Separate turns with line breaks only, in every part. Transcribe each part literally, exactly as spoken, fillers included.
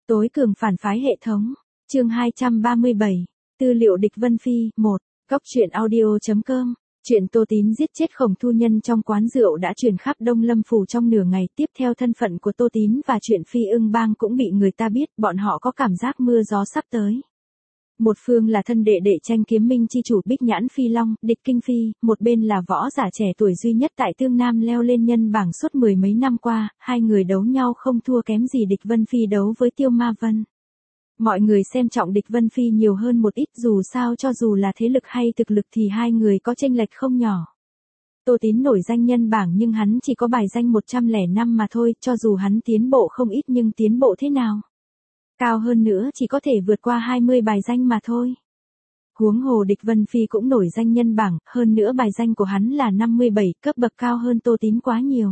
Tối cường phản phái hệ thống. Chương hai trăm ba mươi bảy. Tư liệu địch Vân Phi. một. Góc truyện audio chấm com. Chuyện Tô Tín giết chết Khổng Thu Nhân trong quán rượu đã truyền khắp Đông Lâm phủ trong nửa ngày. Tiếp theo thân phận của Tô Tín và chuyện Phi Ưng Bang cũng bị người ta biết, bọn họ có cảm giác mưa gió sắp tới. Một phương là thân đệ đệ tranh kiếm minh chi chủ Bích Nhãn Phi Long, địch Kinh Phi, một bên là võ giả trẻ tuổi duy nhất tại Tương Nam leo lên nhân bảng suốt mười mấy năm qua, hai người đấu nhau không thua kém gì địch Vân Phi đấu với Tiêu Ma Vân. Mọi người xem trọng địch Vân Phi nhiều hơn một ít, dù sao cho dù là thế lực hay thực lực thì hai người có chênh lệch không nhỏ. Tô Tín nổi danh nhân bảng nhưng hắn chỉ có bài danh một trăm lẻ năm mà thôi, cho dù hắn tiến bộ không ít nhưng tiến bộ thế nào? Cao hơn nữa chỉ có thể vượt qua hai mươi bài danh mà thôi. Huống hồ địch Vân Phi cũng nổi danh nhân bảng, hơn nữa bài danh của hắn là năm mươi bảy, cấp bậc cao hơn Tô Tín quá nhiều.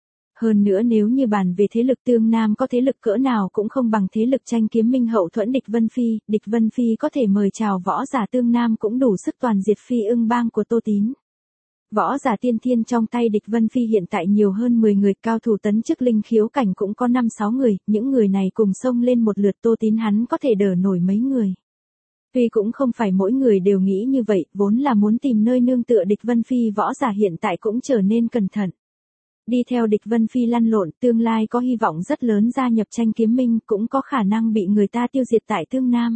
Hơn nữa nếu như bàn về thế lực Tương Nam có thế lực cỡ nào cũng không bằng thế lực tranh kiếm minh hậu thuẫn địch Vân Phi, địch Vân Phi có thể mời chào võ giả Tương Nam cũng đủ sức toàn diệt Phi Ưng Bang của Tô Tín. Võ giả tiên thiên trong tay địch Vân Phi hiện tại nhiều hơn mười người, cao thủ tấn chức linh khiếu cảnh cũng có năm sáu người, những người này cùng xông lên một lượt Tô Tín hắn có thể đỡ nổi mấy người. Tuy cũng không phải mỗi người đều nghĩ như vậy, vốn là muốn tìm nơi nương tựa địch Vân Phi võ giả hiện tại cũng trở nên cẩn thận. Đi theo địch Vân Phi lăn lộn, tương lai có hy vọng rất lớn gia nhập tranh kiếm minh, cũng có khả năng bị người ta tiêu diệt tại Tương Nam.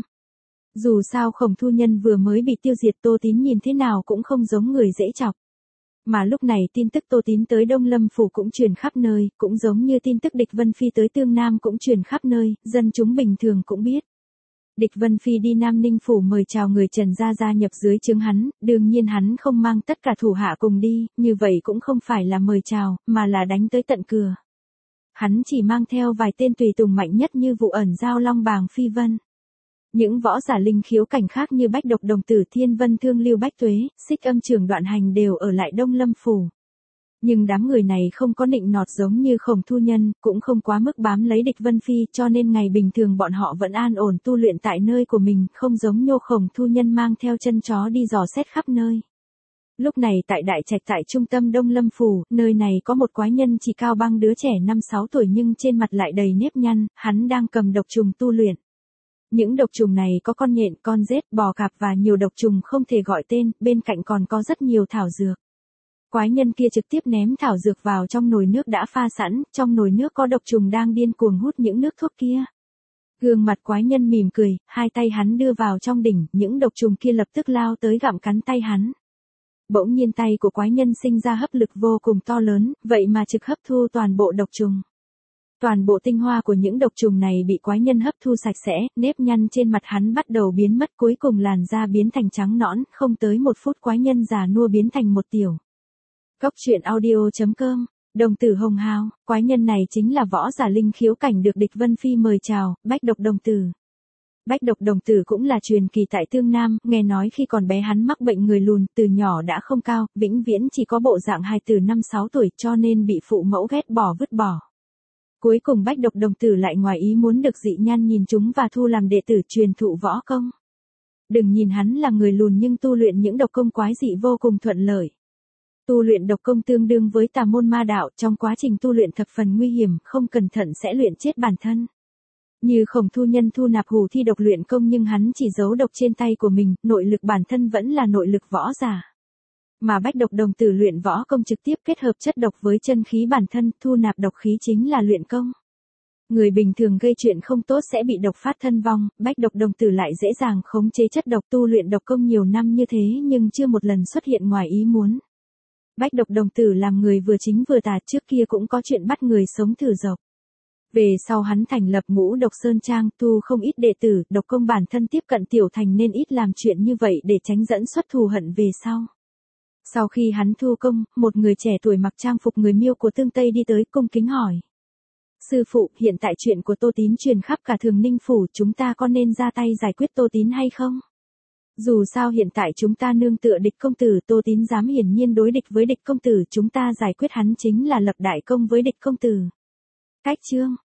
Dù sao Khổng Thu Nhân vừa mới bị tiêu diệt, Tô Tín nhìn thế nào cũng không giống người dễ chọc. Mà lúc này tin tức Tô Tín tới Đông Lâm phủ cũng truyền khắp nơi, cũng giống như tin tức địch Vân Phi tới Tương Nam cũng truyền khắp nơi, dân chúng bình thường cũng biết. Địch Vân Phi đi Nam Ninh phủ mời chào người Trần gia gia nhập dưới trướng hắn, đương nhiên hắn không mang tất cả thủ hạ cùng đi, như vậy cũng không phải là mời chào, mà là đánh tới tận cửa. Hắn chỉ mang theo vài tên tùy tùng mạnh nhất như Vụ Ẩn Giao Long Bàng Phi Vân. Những võ giả linh khiếu cảnh khác như Bách Độc Đồng Tử Thiên Vân Thương Lưu Bách Tuế, Xích Âm Trường Đoạn Hành đều ở lại Đông Lâm phủ. Nhưng đám người này không có nịnh nọt giống như Khổng Thu Nhân, cũng không quá mức bám lấy địch Vân Phi, cho nên ngày bình thường bọn họ vẫn an ổn tu luyện tại nơi của mình, không giống Nhô Khổng Thu Nhân mang theo chân chó đi dò xét khắp nơi. Lúc này tại đại trạch tại trung tâm Đông Lâm phủ, nơi này có một quái nhân chỉ cao bằng đứa trẻ năm sáu tuổi nhưng trên mặt lại đầy nếp nhăn, hắn đang cầm độc trùng tu luyện. Những độc trùng này có con nhện, con rết, bò cạp và nhiều độc trùng không thể gọi tên, bên cạnh còn có rất nhiều thảo dược. Quái nhân kia trực tiếp ném thảo dược vào trong nồi nước đã pha sẵn, trong nồi nước có độc trùng đang điên cuồng hút những nước thuốc kia. Gương mặt quái nhân mỉm cười, hai tay hắn đưa vào trong đỉnh, những độc trùng kia lập tức lao tới gặm cắn tay hắn. Bỗng nhiên tay của quái nhân sinh ra hấp lực vô cùng to lớn, vậy mà trực hấp thu toàn bộ độc trùng. Toàn bộ tinh hoa của những độc trùng này bị quái nhân hấp thu sạch sẽ, nếp nhăn trên mặt hắn bắt đầu biến mất, cuối cùng làn da biến thành trắng nõn, không tới một phút quái nhân già nua biến thành một tiểu. Góc truyện audio chấm com. Đồng tử Hồng Hào, quái nhân này chính là võ giả linh khiếu cảnh được địch Vân Phi mời chào, Bách Độc Đồng Tử. Bách Độc Đồng Tử cũng là truyền kỳ tại Tương Nam, nghe nói khi còn bé hắn mắc bệnh người lùn, từ nhỏ đã không cao, vĩnh viễn chỉ có bộ dạng hài tử năm sáu tuổi cho nên bị phụ mẫu ghét bỏ vứt bỏ. Cuối cùng Bách Độc Đồng Tử lại ngoài ý muốn được dị nhan nhìn chúng và thu làm đệ tử truyền thụ võ công. Đừng nhìn hắn là người lùn nhưng tu luyện những độc công quái dị vô cùng thuận lợi. Tu luyện độc công tương đương với tà môn ma đạo, trong quá trình tu luyện thập phần nguy hiểm, không cẩn thận sẽ luyện chết bản thân. Như Khổng Thu Nhân thu nạp hù thi độc luyện công nhưng hắn chỉ giấu độc trên tay của mình, nội lực bản thân vẫn là nội lực võ giả. Mà Bách Độc Đồng Tử luyện võ công trực tiếp kết hợp chất độc với chân khí bản thân, thu nạp độc khí chính là luyện công. Người bình thường gây chuyện không tốt sẽ bị độc phát thân vong, Bách Độc Đồng Tử lại dễ dàng khống chế chất độc, tu luyện độc công nhiều năm như thế nhưng chưa một lần xuất hiện ngoài ý muốn. Bách Độc Đồng Tử làm người vừa chính vừa tà, trước kia cũng có chuyện bắt người sống thử độc. Về sau hắn thành lập Ngũ Độc Sơn Trang, tu không ít đệ tử, độc công bản thân tiếp cận tiểu thành nên ít làm chuyện như vậy để tránh dẫn xuất thù hận về sau. Sau khi hắn thu công, một người trẻ tuổi mặc trang phục người Miêu của Tương Tây đi tới cung kính hỏi. Sư phụ, hiện tại chuyện của Tô Tín truyền khắp cả Thường Ninh phủ, chúng ta có nên ra tay giải quyết Tô Tín hay không? Dù sao hiện tại chúng ta nương tựa địch công tử, Tô Tín dám hiển nhiên đối địch với địch công tử, chúng ta giải quyết hắn chính là lập đại công với địch công tử. Cách chương,